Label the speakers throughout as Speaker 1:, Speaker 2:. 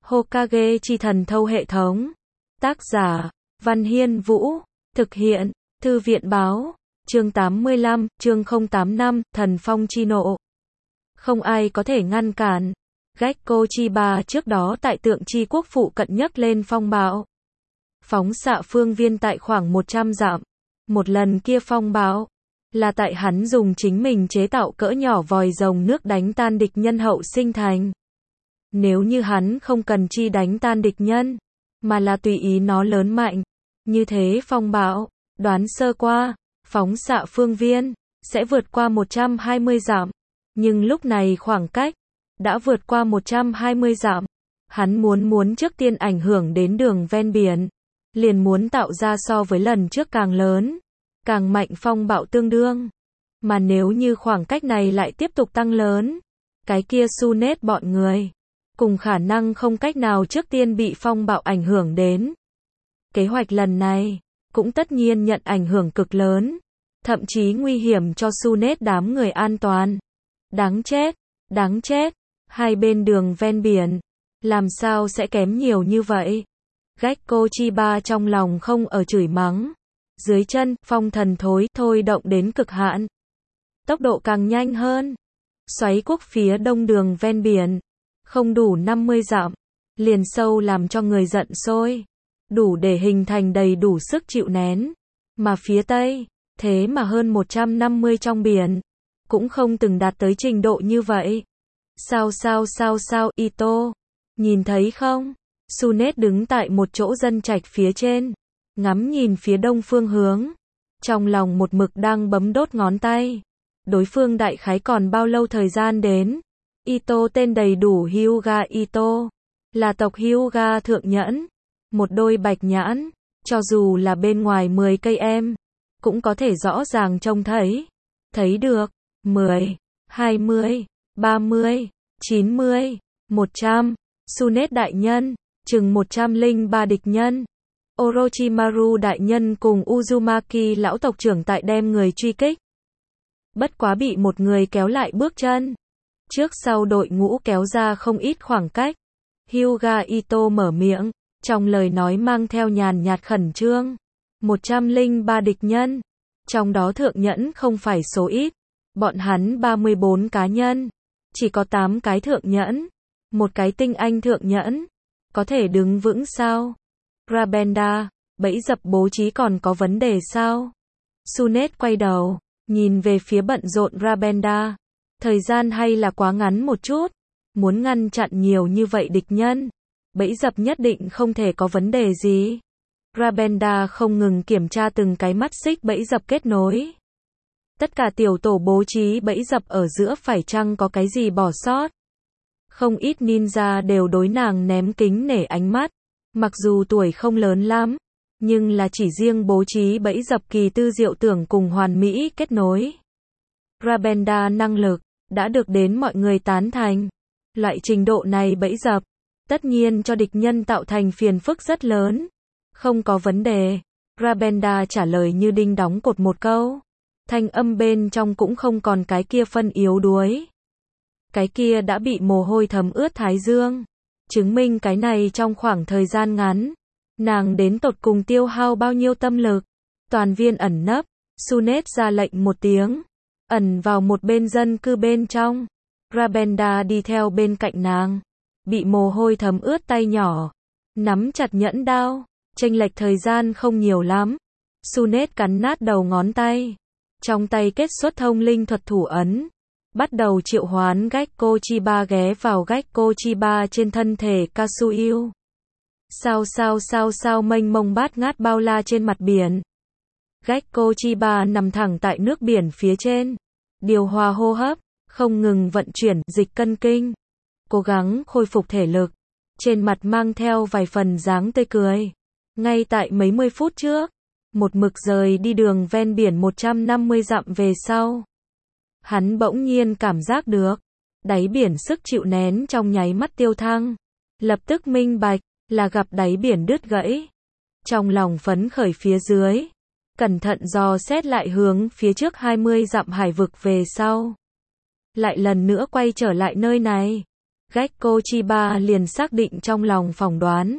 Speaker 1: Hokage chi thần thâu hệ thống. Tác giả, Văn Hiên Vũ. Thực hiện, Thư viện Báo. Chương 85, chương 085, Thần Phong chi nộ. Không ai có thể ngăn cản. Gekko Chiba trước đó tại tượng chi quốc phụ cận nhấc lên phong bạo. Phóng xạ phương viên tại khoảng 100 dặm. Một lần kia phong bạo là tại hắn dùng chính mình chế tạo cỡ nhỏ vòi rồng nước đánh tan địch nhân hậu sinh thành. Nếu như hắn không cần chi đánh tan địch nhân, mà là tùy ý nó lớn mạnh, như thế phong bạo, đoán sơ qua, phóng xạ phương viên, sẽ vượt qua 120 dặm. Nhưng lúc này khoảng cách, đã vượt qua 120 dặm. Hắn muốn trước tiên ảnh hưởng đến đường ven biển, liền muốn tạo ra so với lần trước càng lớn, càng mạnh phong bạo tương đương. Mà nếu như khoảng cách này lại tiếp tục tăng lớn, cái kia Sunet bọn người, cùng khả năng không cách nào trước tiên bị phong bạo ảnh hưởng đến. Kế hoạch lần này, cũng tất nhiên nhận ảnh hưởng cực lớn, thậm chí nguy hiểm cho Sunet đám người an toàn. Đáng chết, hai bên đường ven biển, làm sao sẽ kém nhiều như vậy? Gekko Chiba trong lòng không ở chửi mắng. Dưới chân, phong thần thôi động đến cực hạn. Tốc độ càng nhanh hơn. Xoáy quốc phía đông đường ven biển, không đủ 50 dặm, liền sâu làm cho người giận sôi. Đủ để hình thành đầy đủ sức chịu nén. Mà phía tây, thế mà hơn 150 trong biển, cũng không từng đạt tới trình độ như vậy. Sao Ito, nhìn thấy không? Sunet đứng tại một chỗ dân trạch phía trên, ngắm nhìn phía đông phương hướng, trong lòng một mực đang bấm đốt ngón tay. Đối phương đại khái còn bao lâu thời gian đến? Ito tên đầy đủ Hyuga Ito, là tộc Hyuga thượng nhẫn, một đôi bạch nhãn, cho dù là bên ngoài 10 cây em, cũng có thể rõ ràng trông thấy được. 10, 20, 30, 90, 100, Sunet đại nhân, chừng 103 địch nhân. Orochimaru đại nhân cùng Uzumaki lão tộc trưởng tại đem người truy kích. Bất quá bị một người kéo lại bước chân. Trước sau đội ngũ kéo ra không ít khoảng cách. Hyuga Ito mở miệng, trong lời nói mang theo nhàn nhạt khẩn trương. 103 địch nhân, trong đó thượng nhẫn không phải số ít. Bọn hắn 34 cá nhân, chỉ có 8 cái thượng nhẫn, một cái tinh anh thượng nhẫn, có thể đứng vững sao? Rabenda, bẫy dập bố trí còn có vấn đề sao? Sunet quay đầu, nhìn về phía bận rộn Rabenda. Thời gian hay là quá ngắn một chút, muốn ngăn chặn nhiều như vậy địch nhân, bẫy dập nhất định không thể có vấn đề gì. Rabenda không ngừng kiểm tra từng cái mắt xích bẫy dập kết nối. Tất cả tiểu tổ bố trí bẫy dập ở giữa phải chăng có cái gì bỏ sót? Không ít ninja đều đối nàng ném kính nể ánh mắt. Mặc dù tuổi không lớn lắm, nhưng là chỉ riêng bố trí bẫy dập kỳ tư diệu tưởng cùng hoàn mỹ kết nối. Rabenda năng lực, đã được đến mọi người tán thành. Loại trình độ này bẫy dập, tất nhiên cho địch nhân tạo thành phiền phức rất lớn. Không có vấn đề. Rabenda trả lời như đinh đóng cột một câu. Thanh âm bên trong cũng không còn cái kia phân yếu đuối. Cái kia đã bị mồ hôi thấm ướt thái dương. Chứng minh cái này trong khoảng thời gian ngắn, nàng đến tột cùng tiêu hao bao nhiêu tâm lực. Toàn viên ẩn nấp, Sunet ra lệnh một tiếng, ẩn vào một bên dân cư bên trong. Rabenda đi theo bên cạnh nàng, bị mồ hôi thấm ướt tay nhỏ, nắm chặt nhẫn đao, chênh lệch thời gian không nhiều lắm. Sunet cắn nát đầu ngón tay, trong tay kết xuất thông linh thuật thủ ấn. Bắt đầu triệu hoán Gekko Chiba ghé vào Gekko Chiba trên thân thể Kasuyu. Sao mênh mông bát ngát bao la trên mặt biển. Gekko Chiba nằm thẳng tại nước biển phía trên. Điều hòa hô hấp, không ngừng vận chuyển dịch cân kinh. Cố gắng khôi phục thể lực. Trên mặt mang theo vài phần dáng tươi cười. Ngay tại mấy mươi phút trước, một mực rời đi đường ven biển 150 dặm về sau. Hắn bỗng nhiên cảm giác được, đáy biển sức chịu nén trong nháy mắt tiêu thăng. Lập tức minh bạch, là gặp đáy biển đứt gãy. Trong lòng phấn khởi phía dưới, cẩn thận dò xét lại hướng phía trước 20 dặm hải vực về sau. Lại lần nữa quay trở lại nơi này. Gekko Chiba liền xác định trong lòng phỏng đoán.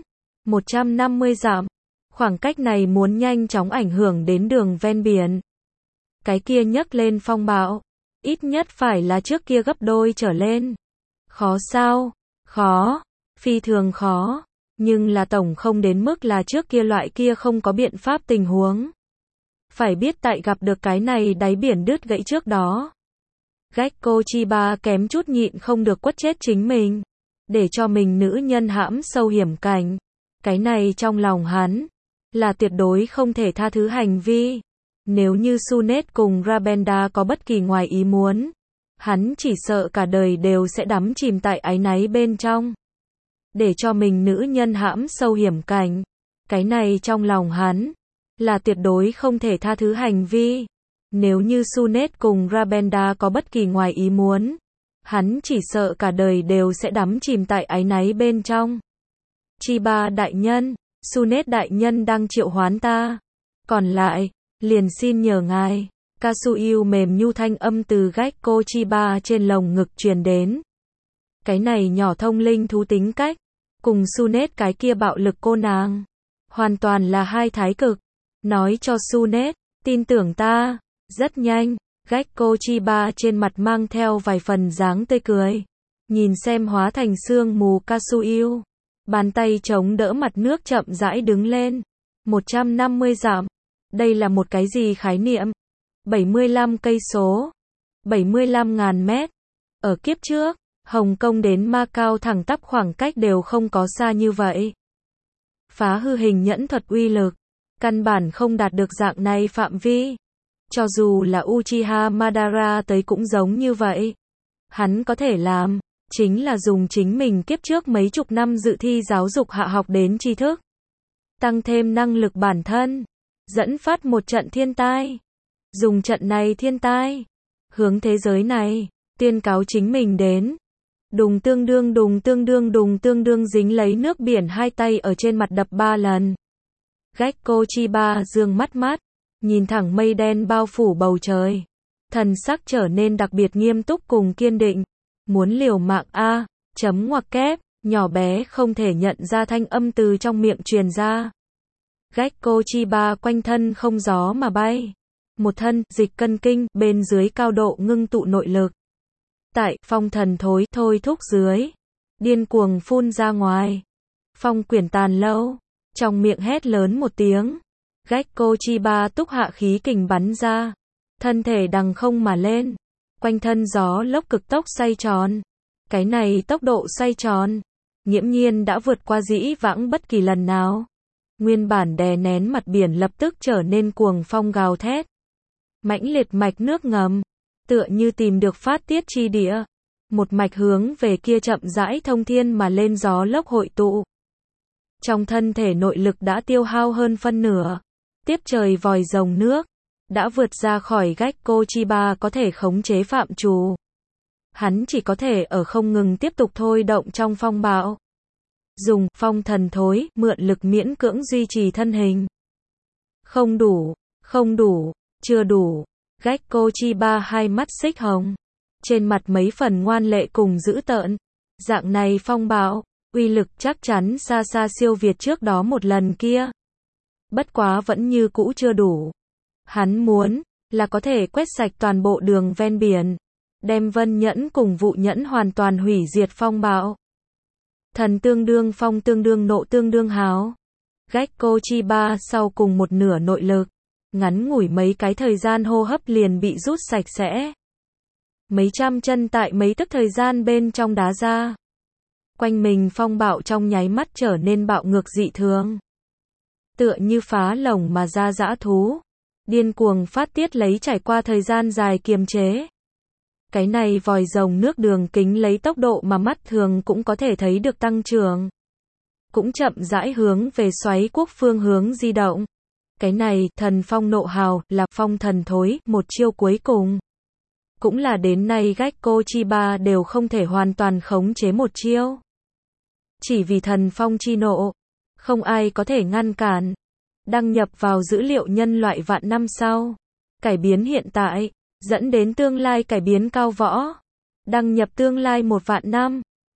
Speaker 1: 150 dặm. Khoảng cách này muốn nhanh chóng ảnh hưởng đến đường ven biển. Cái kia nhấc lên phong bạo. Ít nhất phải là trước kia gấp đôi trở lên. Khó sao? Khó. Phi thường khó. Nhưng là tổng không đến mức là trước kia loại kia không có biện pháp tình huống. Phải biết tại gặp được cái này đáy biển đứt gãy trước đó. Gekko Chiba kém chút nhịn không được quất chết chính mình. Để cho mình nữ nhân hãm sâu hiểm cảnh. Cái này trong lòng hắn. Là tuyệt đối không thể tha thứ hành vi. Nếu như Sunet cùng Rabenda có bất kỳ ngoài ý muốn. Hắn chỉ sợ cả đời đều sẽ đắm chìm tại áy náy bên trong. Để cho mình nữ nhân hãm sâu hiểm cảnh. Cái này trong lòng hắn. Là tuyệt đối không thể tha thứ hành vi. Nếu như Sunet cùng Rabenda có bất kỳ ngoài ý muốn. Hắn chỉ sợ cả đời đều sẽ đắm chìm tại áy náy bên trong. Chiba đại nhân, Sunet đại nhân đang triệu hoán ta. Còn lại, liền xin nhờ ngài. Kasuyu mềm nhu thanh âm từ Gekko Chiba trên lồng ngực truyền đến. Cái này nhỏ thông linh thú tính cách. Cùng Sunet cái kia bạo lực cô nàng. Hoàn toàn là hai thái cực. Nói cho Sunet, tin tưởng ta. Rất nhanh, Gekko Chiba trên mặt mang theo vài phần dáng tươi cười. Nhìn xem hóa thành sương mù Kasuyu. Bàn tay chống đỡ mặt nước chậm rãi đứng lên. 150 dặm. Đây là một cái gì khái niệm? 75 cây số. 75.000 mét. Ở kiếp trước, Hồng Kông đến Macau thẳng tắp khoảng cách đều không có xa như vậy. Phá hư hình nhẫn thuật uy lực. Căn bản không đạt được dạng này phạm vi. Cho dù là Uchiha Madara tới cũng giống như vậy. Hắn có thể làm. Chính là dùng chính mình kiếp trước mấy chục năm dự thi giáo dục hạ học đến tri thức. Tăng thêm năng lực bản thân. Dẫn phát một trận thiên tai. Dùng trận này thiên tai. Hướng thế giới này. Tuyên cáo chính mình đến. Đùng tương đương dính lấy nước biển hai tay ở trên mặt đập 3 lần. Gekko Chiba dương mắt. Nhìn thẳng mây đen bao phủ bầu trời. Thần sắc trở nên đặc biệt nghiêm túc cùng kiên định. Muốn liều mạng a, chấm ngoặc kép, nhỏ bé không thể nhận ra thanh âm từ trong miệng truyền ra. Gekko Chiba quanh thân không gió mà bay. Một thân, dịch cân kinh, bên dưới cao độ ngưng tụ nội lực. Tại, phong thần thôi thúc dưới. Điên cuồng phun ra ngoài. Phong quyển tàn lâu. Trong miệng hét lớn một tiếng. Gekko Chiba túc hạ khí kình bắn ra. Thân thể đằng không mà lên. Quanh thân gió lốc cực tốc xoay tròn. Cái này tốc độ xoay tròn. Nghiễm nhiên đã vượt qua dĩ vãng bất kỳ lần nào. Nguyên bản đè nén mặt biển lập tức trở nên cuồng phong gào thét. Mãnh liệt mạch nước ngầm. Tựa như tìm được phát tiết chi địa. Một mạch hướng về kia chậm rãi thông thiên mà lên gió lốc hội tụ. Trong thân thể nội lực đã tiêu hao hơn phân nửa. Tiếp trời vòi rồng nước. Đã vượt ra khỏi Gekko Chiba có thể khống chế phạm trù. Hắn chỉ có thể ở không ngừng tiếp tục thôi động trong phong bạo. Dùng phong thần thối, mượn lực miễn cưỡng duy trì thân hình. Không đủ, chưa đủ. Gekko Chiba hai mắt xích hồng. Trên mặt mấy phần ngoan lệ cùng dữ tợn. Dạng này phong bạo, uy lực chắc chắn xa xa siêu việt trước đó một lần kia. Bất quá vẫn như cũ chưa đủ. Hắn muốn, là có thể quét sạch toàn bộ đường ven biển. Đem Vân Nhẫn cùng Vụ Nhẫn hoàn toàn hủy diệt phong bạo. Thần tương đương phong tương đương nộ tương đương háo. Gekko Chiba sau cùng một nửa nội lực. Ngắn ngủi mấy cái thời gian hô hấp liền bị rút sạch sẽ. Mấy trăm chân tại mấy tức thời gian bên trong đá ra. Quanh mình phong bạo trong nháy mắt trở nên bạo ngược dị thường. Tựa như phá lồng mà ra dã thú. Điên cuồng phát tiết lấy trải qua thời gian dài kiềm chế. Cái này vòi rồng nước đường kính lấy tốc độ mà mắt thường cũng có thể thấy được tăng trưởng. Cũng chậm rãi hướng về xoáy quốc phương hướng di động. Cái này, thần phong nộ hào, là phong thần thối, một chiêu cuối cùng. Cũng là đến nay Gekko Chiba đều không thể hoàn toàn khống chế một chiêu. Chỉ vì thần phong chi nộ. Không ai có thể ngăn cản. Đăng nhập vào dữ liệu nhân loại vạn năm sau. Cải biến hiện tại. Dẫn đến tương lai cải biến cao võ. Đăng nhập tương lai 1 vạn năm.